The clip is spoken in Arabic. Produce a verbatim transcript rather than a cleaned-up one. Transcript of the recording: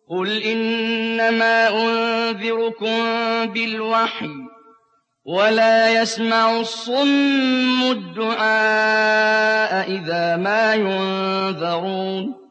قُلْ إِنَّمَا أُنذِرُكُم بِالْوَحْيِ ۚ وَلَا يَسْمَعُ الصُّمُّ الدُّعَاءَ إِذَا مَا يُنذَرُونَ